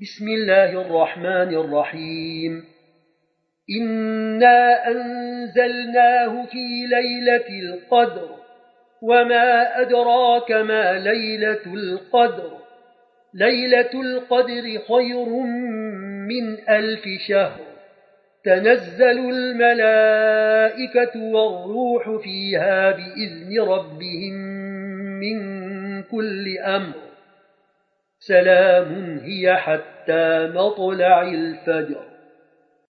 بسم الله الرحمن الرحيم إنا أنزلناه في ليلة القدر وما أدراك ما ليلة القدر ليلة القدر خير من 1000 شهر تنزل الملائكة والروح فيها بإذن ربهم من كل أمر سلام هي حتى مطلع الفجر